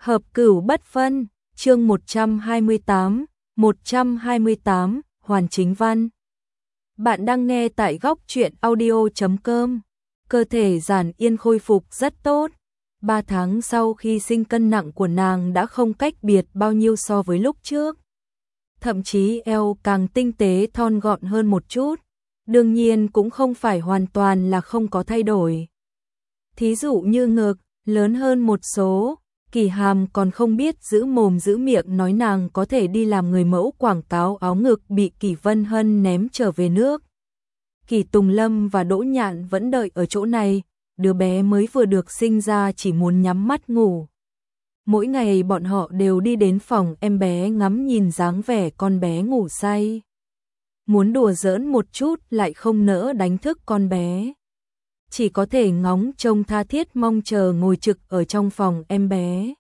Hợp cửu bất phân, chương 128, Hoàn Chính Văn. Bạn đang nghe tại góc truyện audio.com. Cơ thể Giản Yên khôi phục rất tốt. 3 tháng sau khi sinh cân nặng của nàng đã không cách biệt bao nhiêu so với lúc trước. Thậm chí eo càng tinh tế thon gọn hơn một chút. Đương nhiên cũng không phải hoàn toàn là không có thay đổi. Thí dụ như ngực, lớn hơn một số. Kỳ Hàm còn không biết giữ mồm giữ miệng nói nàng có thể đi làm người mẫu quảng cáo áo ngực bị Kỳ Vân Hân ném trở về nước. Kỳ Tùng Lâm và Đỗ Nhạn vẫn đợi ở chỗ này, đứa bé mới vừa được sinh ra chỉ muốn nhắm mắt ngủ. Mỗi ngày bọn họ đều đi đến phòng em bé ngắm nhìn dáng vẻ con bé ngủ say. Muốn đùa giỡn một chút lại không nỡ đánh thức con bé. Chỉ có thể ngóng trông tha thiết mong chờ ngồi trực ở trong phòng em bé.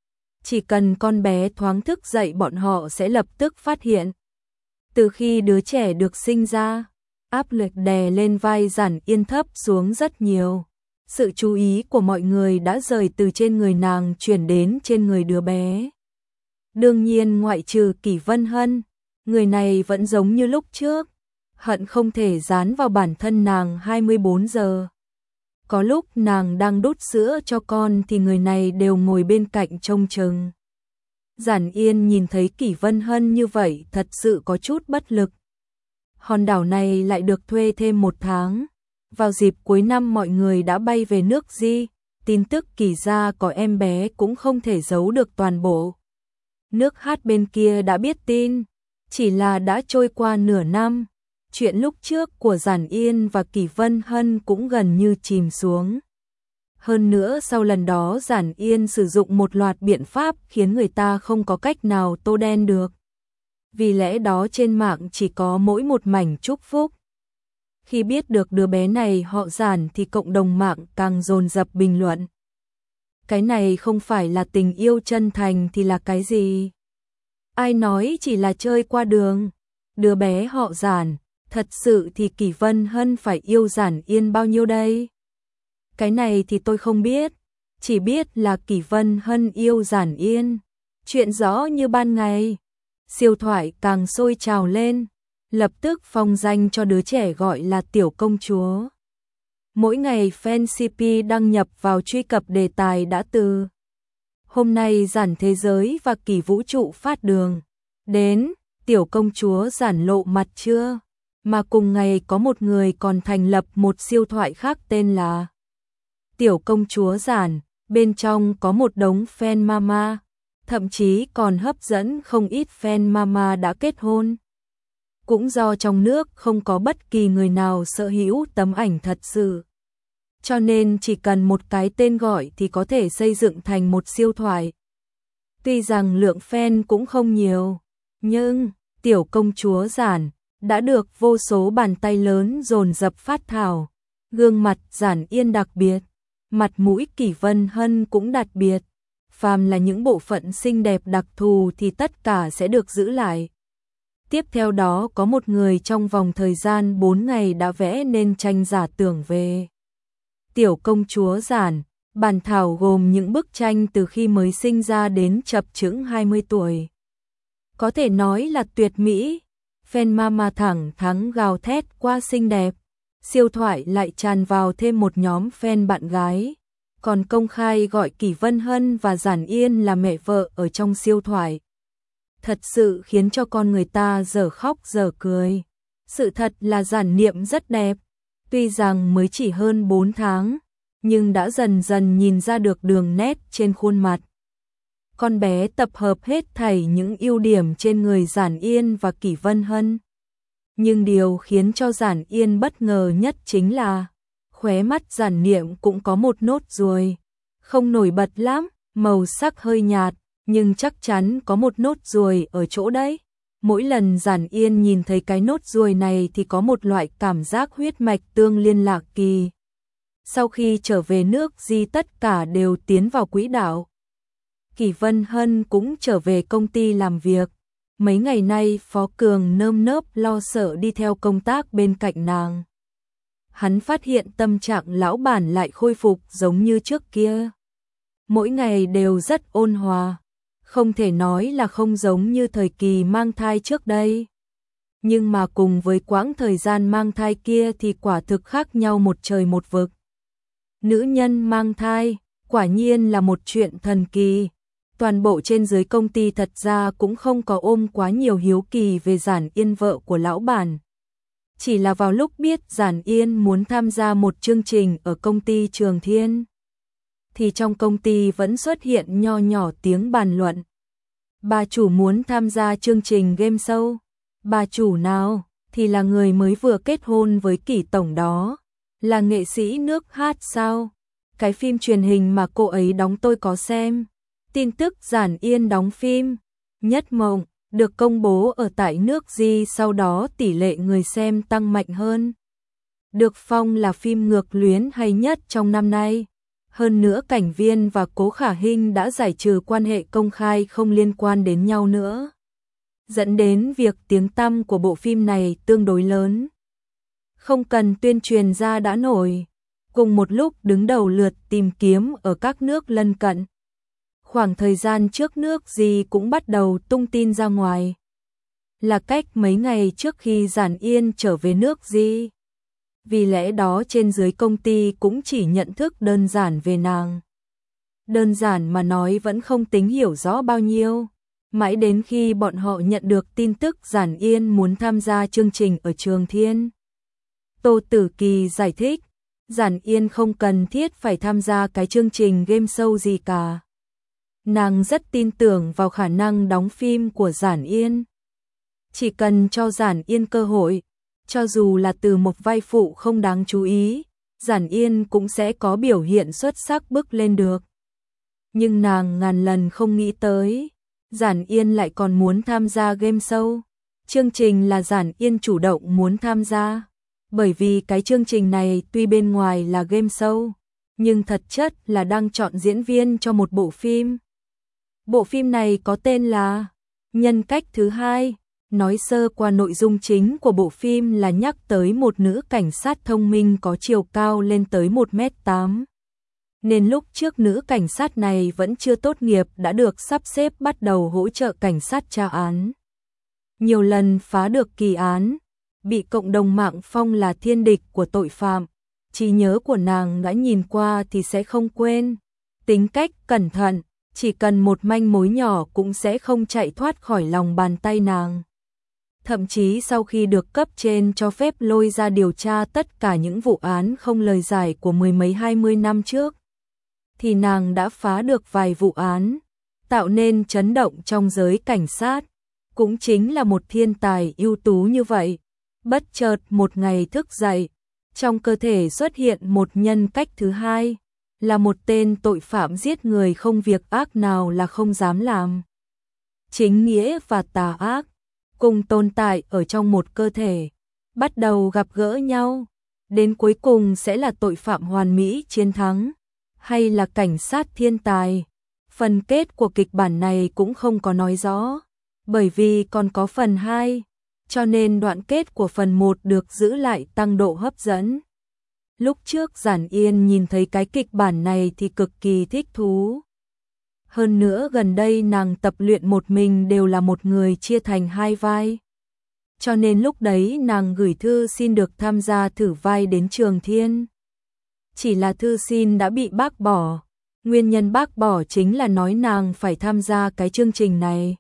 Chỉ cần con bé thoáng thức dậy bọn họ sẽ lập tức phát hiện. Từ khi đứa trẻ được sinh ra, áp lực đè lên vai Giản Yên thấp xuống rất nhiều. Sự chú ý của mọi người đã rời từ trên người nàng chuyển đến trên người đứa bé. Đương nhiên ngoại trừ Kỳ Vân Hân, người này vẫn giống như lúc trước, hận không thể dán vào bản thân nàng 24 giờ. Có lúc nàng đang đút sữa cho con thì người này đều ngồi bên cạnh trông chừng. Giản Yên nhìn thấy Kỳ Vân Hân như vậy thật sự có chút bất lực. Hòn đảo này lại được thuê thêm 1 tháng. Vào dịp cuối năm mọi người đã bay về nước Di, tin tức Kỳ gia có em bé cũng không thể giấu được toàn bộ. Nước Hát bên kia đã biết tin, chỉ là đã trôi qua nửa năm. Chuyện lúc trước của Giản Yên và Kỳ Vân Hân cũng gần như chìm xuống. Hơn nữa sau lần đó Giản Yên sử dụng một loạt biện pháp khiến người ta không có cách nào tô đen được. Vì lẽ đó trên mạng chỉ có mỗi một mảnh chúc phúc. Khi biết được đứa bé này họ Giản thì cộng đồng mạng càng dồn dập bình luận. Cái này không phải là tình yêu chân thành thì là cái gì? Ai nói chỉ là chơi qua đường? Đứa bé họ Giản, thật sự thì Kỳ Vân Hân phải yêu Giản Yên bao nhiêu đây? Cái này thì tôi không biết, chỉ biết là Kỳ Vân Hân yêu Giản Yên. Chuyện rõ như ban ngày. Siêu thoại càng sôi trào lên, lập tức phong danh cho đứa trẻ gọi là tiểu công chúa. Mỗi ngày fan CP đăng nhập vào truy cập đề tài đã từ. Hôm nay Giản Thế Giới và Kỳ Vũ Trụ phát đường. Đến, tiểu công chúa Giản lộ mặt chưa? Mà cùng ngày có một người còn thành lập một siêu thoại khác tên là Tiểu Công Chúa Giản, bên trong có một đống fan mama, thậm chí còn hấp dẫn không ít fan mama đã kết hôn. Cũng do trong nước không có bất kỳ người nào sở hữu tấm ảnh thật sự. Cho nên chỉ cần một cái tên gọi thì có thể xây dựng thành một siêu thoại. Tuy rằng lượng fan cũng không nhiều, nhưng Tiểu Công Chúa Giản đã được vô số bàn tay lớn dồn dập phát thảo. Gương mặt Giản Yên đặc biệt, mặt mũi Kỳ Vân Hân cũng đặc biệt. Phàm là những bộ phận xinh đẹp đặc thù thì tất cả sẽ được giữ lại. Tiếp theo đó có một người trong vòng thời gian 4 ngày đã vẽ nên tranh giả tưởng về Tiểu Công Chúa Giản. Bản thảo gồm những bức tranh từ khi mới sinh ra đến chập chững 20 tuổi. Có thể nói là tuyệt mỹ. Fan mama thẳng thắn gào thét qua xinh đẹp. Siêu thoại lại tràn vào thêm một nhóm fan bạn gái. Còn công khai gọi Kỳ Vân Hân và Giản Yên là mẹ vợ ở trong siêu thoại. Thật sự khiến cho con người ta dở khóc dở cười. Sự thật là Giản Niệm rất đẹp. Tuy rằng mới chỉ hơn 4 tháng, nhưng đã dần dần nhìn ra được đường nét trên khuôn mặt. Con bé tập hợp hết thảy những ưu điểm trên người Giản Yên và Kỳ Vân Hân. Nhưng điều khiến cho Giản Yên bất ngờ nhất chính là khóe mắt Giản Niệm cũng có một nốt ruồi. Không nổi bật lắm, màu sắc hơi nhạt, nhưng chắc chắn có một nốt ruồi ở chỗ đấy. Mỗi lần Giản Yên nhìn thấy cái nốt ruồi này thì có một loại cảm giác huyết mạch tương liên lạc kỳ. Sau khi trở về nước Di tất cả đều tiến vào quỹ đạo. Kỳ Vân Hân cũng trở về công ty làm việc. Mấy ngày nay Phó Cường nơm nớp lo sợ đi theo công tác bên cạnh nàng. Hắn phát hiện tâm trạng lão bản lại khôi phục giống như trước kia. mỗi ngày đều rất ôn hòa, không thể nói là không giống như thời kỳ mang thai trước đây. Nhưng mà cùng với quãng thời gian mang thai kia thì quả thực khác nhau một trời một vực. Nữ nhân mang thai, quả nhiên là một chuyện thần kỳ. Toàn bộ trên dưới công ty thật ra cũng không có ôm quá nhiều hiếu kỳ về Giản Yên vợ của lão bản. Chỉ là vào lúc biết Giản Yên muốn tham gia một chương trình ở công ty Trường Thiên, thì trong công ty vẫn xuất hiện nho nhỏ tiếng bàn luận. Bà chủ muốn tham gia chương trình game show. Bà chủ nào? Thì là người mới vừa kết hôn với Kỷ tổng đó. Là nghệ sĩ nước hát sao? Cái phim truyền hình mà cô ấy đóng tôi có xem. Tin tức Giản Yên đóng phim Nhất Mộng được công bố ở tại nước Di, sau đó tỷ lệ người xem tăng mạnh hơn. Được phong là phim ngược luyến hay nhất trong năm nay. Hơn nữa Cảnh Viên và Cố Khả Hinh đã giải trừ quan hệ công khai không liên quan đến nhau nữa, dẫn đến việc tiếng tăm của bộ phim này tương đối lớn. Không cần tuyên truyền ra đã nổi, cùng một lúc đứng đầu lượt tìm kiếm ở các nước lân cận. Khoảng thời gian trước nước gì cũng bắt đầu tung tin ra ngoài. Là cách mấy ngày trước khi Giản Yên trở về nước gì. Vì lẽ đó trên dưới công ty cũng chỉ nhận thức đơn giản về nàng. Đơn giản mà nói vẫn không tính hiểu rõ bao nhiêu. Mãi đến khi bọn họ nhận được tin tức Giản Yên muốn tham gia chương trình ở Trường Thiên. Tô Tử Kỳ giải thích, Giản Yên không cần thiết phải tham gia cái chương trình game show gì cả. Nàng rất tin tưởng vào khả năng đóng phim của Giản Yên. Chỉ cần cho Giản Yên cơ hội, cho dù là từ một vai phụ không đáng chú ý, Giản Yên cũng sẽ có biểu hiện xuất sắc bước lên được. Nhưng nàng ngàn lần không nghĩ tới, Giản Yên lại còn muốn tham gia game show. Chương trình là Giản Yên chủ động muốn tham gia, bởi vì cái chương trình này tuy bên ngoài là game show, nhưng thật chất là đang chọn diễn viên cho một bộ phim. Bộ phim này có tên là Nhân cách thứ hai. Nói sơ qua nội dung chính của bộ phim là nhắc tới một nữ cảnh sát thông minh có chiều cao lên tới 1m8. Nên lúc trước nữ cảnh sát này vẫn chưa tốt nghiệp đã được sắp xếp bắt đầu hỗ trợ cảnh sát tra án. Nhiều lần phá được kỳ án, bị cộng đồng mạng phong là thiên địch của tội phạm. Trí nhớ của nàng đã nhìn qua thì sẽ không quên. Tính cách cẩn thận, chỉ cần một manh mối nhỏ cũng sẽ không chạy thoát khỏi lòng bàn tay nàng. Thậm chí sau khi được cấp trên cho phép lôi ra điều tra tất cả những vụ án không lời giải của mười mấy 20 năm trước, thì nàng đã phá được vài vụ án, tạo nên chấn động trong giới cảnh sát. Cũng chính là một thiên tài ưu tú như vậy. Bất chợt một ngày thức dậy, trong cơ thể xuất hiện một nhân cách thứ hai, là một tên tội phạm giết người không việc ác nào là không dám làm. Chính nghĩa và tà ác cùng tồn tại ở trong một cơ thể, bắt đầu gặp gỡ nhau, đến cuối cùng sẽ là tội phạm hoàn mỹ chiến thắng, hay là cảnh sát thiên tài. Phần kết của kịch bản này cũng không có nói rõ, bởi vì còn có phần 2, cho nên đoạn kết của phần 1 được giữ lại tăng độ hấp dẫn. Lúc trước Giản Yên nhìn thấy cái kịch bản này thì cực kỳ thích thú. Hơn nữa gần đây nàng tập luyện một mình đều là một người chia thành 2 vai. Cho nên lúc đấy nàng gửi thư xin được tham gia thử vai đến Trường Thiên. Chỉ là thư xin đã bị bác bỏ. Nguyên nhân bác bỏ chính là nói nàng phải tham gia cái chương trình này.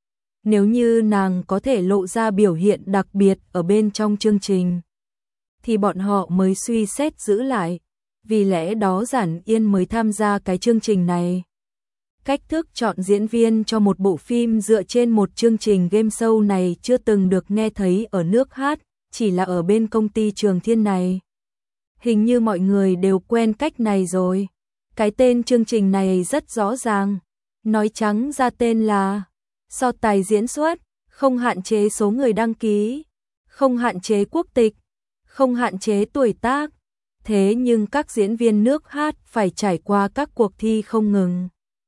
Nếu như nàng có thể lộ ra biểu hiện đặc biệt ở bên trong chương trình, thì bọn họ mới suy xét giữ lại. Vì lẽ đó Giản Yên mới tham gia cái chương trình này. Cách thức chọn diễn viên cho một bộ phim dựa trên một chương trình game show này chưa từng được nghe thấy ở nước hát, chỉ là ở bên công ty Trường Thiên này. Hình như mọi người đều quen cách này rồi. Cái tên chương trình này rất rõ ràng, nói trắng ra tên là so tài diễn xuất, không hạn chế số người đăng ký, không hạn chế quốc tịch, không hạn chế tuổi tác. Thế nhưng các diễn viên nước hát phải trải qua các cuộc thi không ngừng,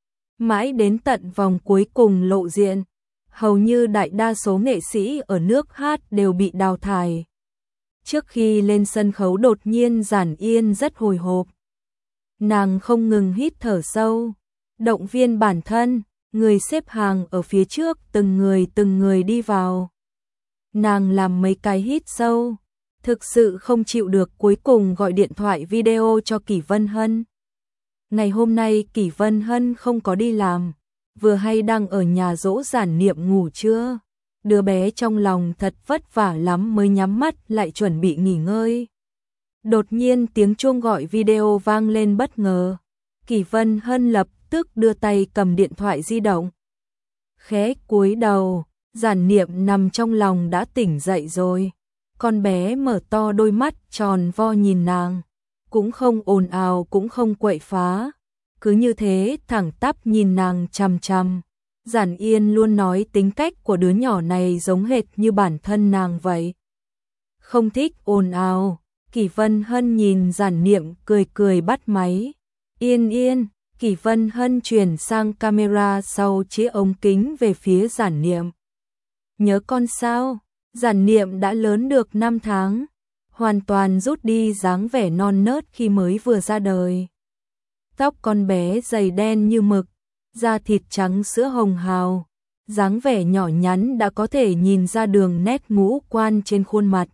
mãi đến tận vòng cuối cùng lộ diện. Hầu như đại đa số nghệ sĩ ở nước hát đều bị đào thải. Trước khi lên sân khấu đột nhiên Giản Yên rất hồi hộp. Nàng không ngừng hít thở sâu, động viên bản thân, người xếp hàng ở phía trước từng người đi vào. Nàng làm mấy cái hít sâu, thực sự không chịu được cuối cùng gọi điện thoại video cho Kỷ Vân Hân. Ngày hôm nay Kỷ Vân Hân không có đi làm, vừa hay đang ở nhà dỗ Giản Niệm ngủ trưa. Đứa bé trong lòng thật vất vả lắm mới nhắm mắt lại chuẩn bị nghỉ ngơi. Đột nhiên tiếng chuông gọi video vang lên bất ngờ. Kỷ Vân Hân lập tức đưa tay cầm điện thoại di động. Khẽ cúi đầu, Giản Niệm nằm trong lòng đã tỉnh dậy rồi. Con bé mở to đôi mắt tròn vo nhìn nàng, cũng không ồn ào cũng không quậy phá, cứ như thế thẳng tắp nhìn nàng chằm chằm. Giản Yên luôn nói tính cách của đứa nhỏ này giống hệt như bản thân nàng vậy. Không thích ồn ào. Kỷ Vân Hân nhìn Giản Niệm cười cười bắt máy. Yên yên. Kỷ Vân Hân chuyển sang camera sau chĩa ống kính về phía Giản Niệm. Nhớ con sao? Giản Niệm đã lớn được 5 tháng, hoàn toàn rút đi dáng vẻ non nớt khi mới vừa ra đời. Tóc con bé dày đen như mực, da thịt trắng sữa hồng hào, dáng vẻ nhỏ nhắn đã có thể nhìn ra đường nét ngũ quan trên khuôn mặt.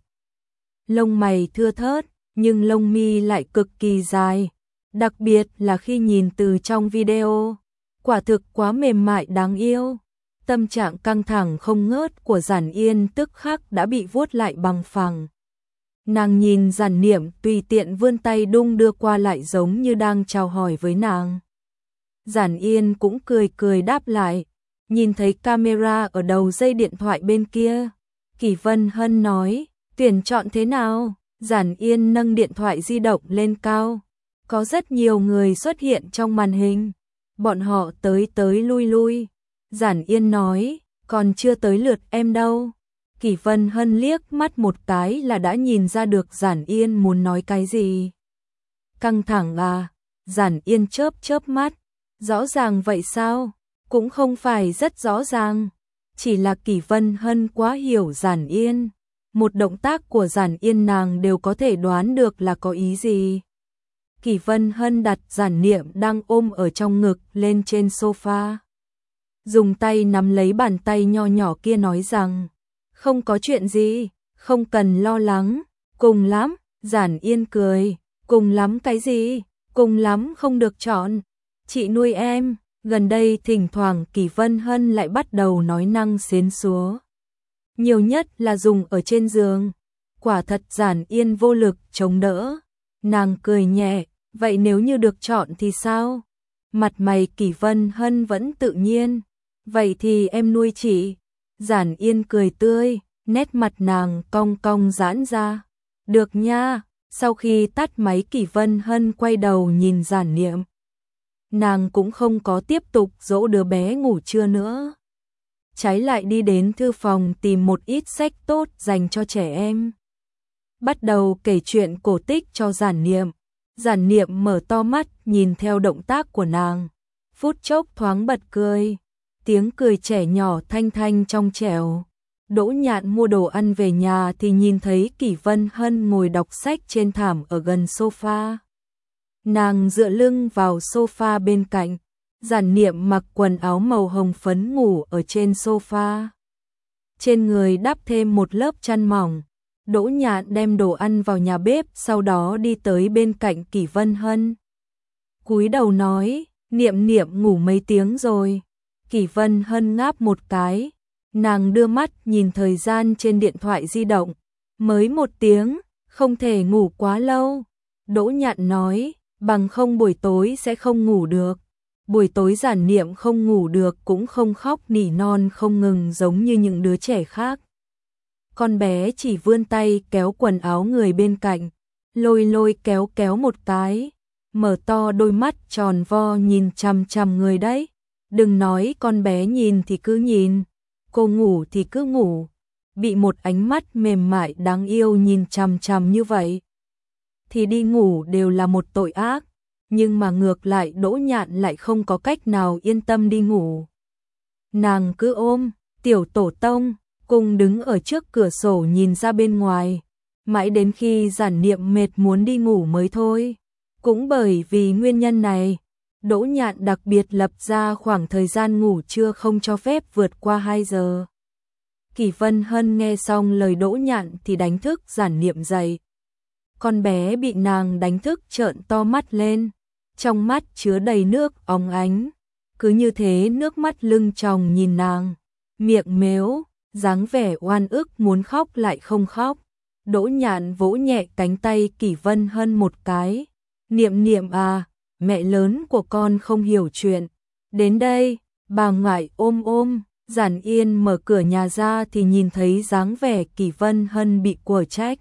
Lông mày thưa thớt, nhưng lông mi lại cực kỳ dài, đặc biệt là khi nhìn từ trong video, quả thực quá mềm mại đáng yêu. Tâm trạng căng thẳng không ngớt của Giản Yên tức khắc đã bị vuốt lại bằng phẳng. Nàng nhìn Giản Niệm tùy tiện vươn tay đung đưa qua lại giống như đang chào hỏi với nàng. Giản Yên cũng cười cười đáp lại, nhìn thấy camera ở đầu dây điện thoại bên kia. Kỷ Vân Hân nói, tuyển chọn thế nào? Giản Yên nâng điện thoại di động lên cao. Có rất nhiều người xuất hiện trong màn hình. Bọn họ tới tới lui lui. Giản Yên nói, còn chưa tới lượt em đâu. Kỷ Vân Hân liếc mắt một cái là đã nhìn ra được Giản Yên muốn nói cái gì. Căng thẳng à? Giản Yên chớp chớp mắt. Rõ ràng vậy sao? Cũng không phải rất rõ ràng. Chỉ là Kỷ Vân Hân quá hiểu Giản Yên. Một động tác của Giản Yên nàng đều có thể đoán được là có ý gì. Kỷ Vân Hân đặt Giản Niệm đang ôm ở trong ngực lên trên sofa. Dùng tay nắm lấy bàn tay nho nhỏ kia nói rằng, không có chuyện gì, không cần lo lắng, cùng lắm. Giản Yên cười, cùng lắm cái gì, cùng lắm không được chọn. Chị nuôi em. Gần đây thỉnh thoảng Kỷ Vân Hân lại bắt đầu nói năng xến xúa. Nhiều nhất là dùng ở trên giường. Quả thật Giản Yên vô lực chống đỡ. Nàng cười nhẹ, vậy nếu như được chọn thì sao? Mặt mày Kỷ Vân Hân vẫn tự nhiên. Vậy thì em nuôi chị. Giản Yên cười tươi, nét mặt nàng cong cong giãn ra. Được nha. Sau khi tắt máy Kỷ Vân Hân quay đầu nhìn Giản Niệm. Nàng cũng không có tiếp tục dỗ đứa bé ngủ trưa nữa. Trái lại đi đến thư phòng tìm một ít sách tốt dành cho trẻ em. Bắt đầu kể chuyện cổ tích cho Giản Niệm. Giản Niệm mở to mắt nhìn theo động tác của nàng. Phút chốc thoáng bật cười. Tiếng cười trẻ nhỏ thanh thanh trong trẻo. Đỗ Nhạn mua đồ ăn về nhà thì nhìn thấy Kỷ Vân Hân ngồi đọc sách trên thảm ở gần sofa. Nàng dựa lưng vào sofa bên cạnh. Giản Niệm mặc quần áo màu hồng phấn ngủ ở trên sofa. Trên người đắp thêm một lớp chăn mỏng. Đỗ Nhạn đem đồ ăn vào nhà bếp, sau đó đi tới bên cạnh Kỷ Vân Hân. Cúi đầu nói, Niệm Niệm ngủ mấy tiếng rồi. Kỷ Vân Hân ngáp một cái. Nàng đưa mắt nhìn thời gian trên điện thoại di động. Mới 1 tiếng, không thể ngủ quá lâu. Đỗ Nhạn nói, bằng không buổi tối sẽ không ngủ được. Buổi tối Giản Niệm không ngủ được cũng không khóc nỉ non không ngừng giống như những đứa trẻ khác. Con bé chỉ vươn tay kéo quần áo người bên cạnh, lôi lôi kéo kéo một cái, mở to đôi mắt tròn vo nhìn chằm chằm người đấy. Đừng nói con bé nhìn thì cứ nhìn, cô ngủ thì cứ ngủ, bị một ánh mắt mềm mại đáng yêu nhìn chằm chằm như vậy. Thì đi ngủ đều là một tội ác, nhưng mà ngược lại Đỗ Nhạn lại không có cách nào yên tâm đi ngủ. Nàng cứ ôm tiểu tổ tông, cùng đứng ở trước cửa sổ nhìn ra bên ngoài, mãi đến khi Giản Niệm mệt muốn đi ngủ mới thôi. Cũng bởi vì nguyên nhân này, Đỗ Nhạn đặc biệt lập ra khoảng thời gian ngủ trưa không cho phép vượt qua 2 giờ. Kỷ Vân Hân nghe xong lời Đỗ Nhạn thì đánh thức Giản Niệm dậy. Con bé bị nàng đánh thức trợn to mắt lên, trong mắt chứa đầy nước óng ánh. Cứ như thế nước mắt lưng tròng nhìn nàng, miệng mếu, dáng vẻ oan ức muốn khóc lại không khóc. Đỗ Nhạn vỗ nhẹ cánh tay Kỷ Vân Hân một cái. Niệm Niệm à, mẹ lớn của con không hiểu chuyện. Đến đây, bà ngoại ôm ôm. Giản Yên mở cửa nhà ra thì nhìn thấy dáng vẻ Kỷ Vân Hân bị quở trách.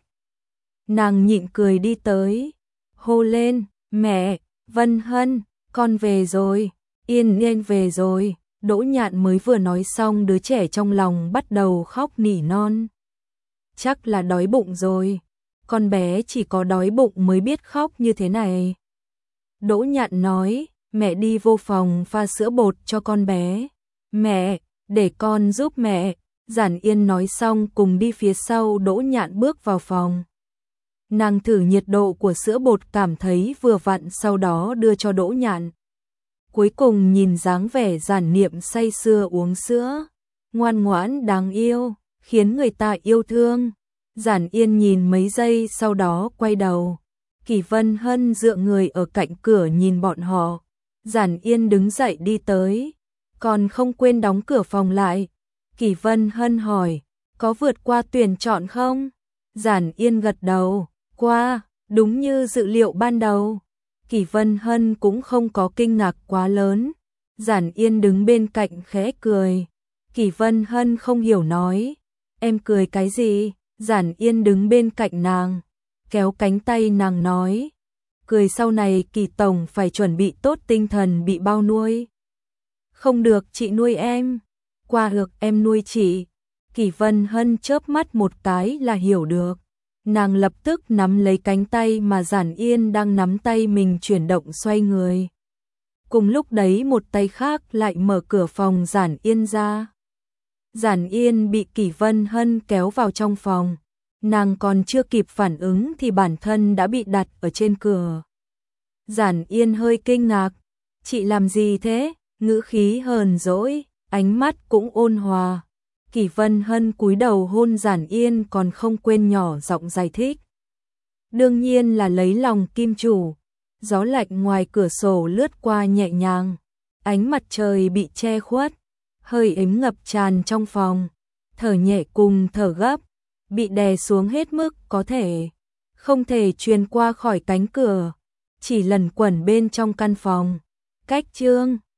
Nàng nhịn cười đi tới, hô lên, mẹ, Vân Hân, con về rồi, Yên Yên về rồi. Đỗ Nhạn mới vừa nói xong đứa trẻ trong lòng bắt đầu khóc nỉ non. Chắc là đói bụng rồi, con bé chỉ có đói bụng mới biết khóc như thế này. Đỗ Nhạn nói, mẹ đi vô phòng pha sữa bột cho con bé. Mẹ, để con giúp mẹ. Giản Yên nói xong cùng đi phía sau Đỗ Nhạn bước vào phòng. Nàng thử nhiệt độ của sữa bột cảm thấy vừa vặn sau đó đưa cho Đỗ Nhạn. Cuối cùng nhìn dáng vẻ Giản Niệm say sưa uống sữa, ngoan ngoãn đáng yêu, khiến người ta yêu thương. Giản Yên nhìn mấy giây sau đó quay đầu. Kỷ Vân Hân dựa người ở cạnh cửa nhìn bọn họ. Giản Yên đứng dậy đi tới. Còn không quên đóng cửa phòng lại. Kỷ Vân Hân hỏi, có vượt qua tuyển chọn không? Giản Yên gật đầu, qua, đúng như dự liệu ban đầu. Kỷ Vân Hân cũng không có kinh ngạc quá lớn. Giản Yên đứng bên cạnh khẽ cười. Kỷ Vân Hân không hiểu nói, em cười cái gì? Giản Yên đứng bên cạnh nàng, kéo cánh tay nàng nói, cười sau này Kỷ tổng phải chuẩn bị tốt tinh thần bị bao nuôi. Không được chị nuôi em, qua được em nuôi chị. Kỷ Vân Hân chớp mắt một cái là hiểu được. Nàng lập tức nắm lấy cánh tay mà Giản Yên đang nắm tay mình chuyển động xoay người. Cùng lúc đấy một tay khác lại mở cửa phòng Giản Yên ra. Giản Yên bị Kỷ Vân Hân kéo vào trong phòng. Nàng còn chưa kịp phản ứng thì bản thân đã bị đặt ở trên cửa. Giản Yên hơi kinh ngạc. Chị làm gì thế? Ngữ khí hờn dỗi, ánh mắt cũng ôn hòa. Kỷ Vân Hân cúi đầu hôn Giản Yên còn không quên nhỏ giọng giải thích. Đương nhiên là lấy lòng kim chủ. Gió lạnh ngoài cửa sổ lướt qua nhẹ nhàng. Ánh mặt trời bị che khuất. Hơi ấm ngập tràn trong phòng. Thở nhẹ cùng thở gấp. Bị đè xuống hết mức có thể. Không thể truyền qua khỏi cánh cửa. Chỉ lẩn quẩn bên trong căn phòng. Cách chương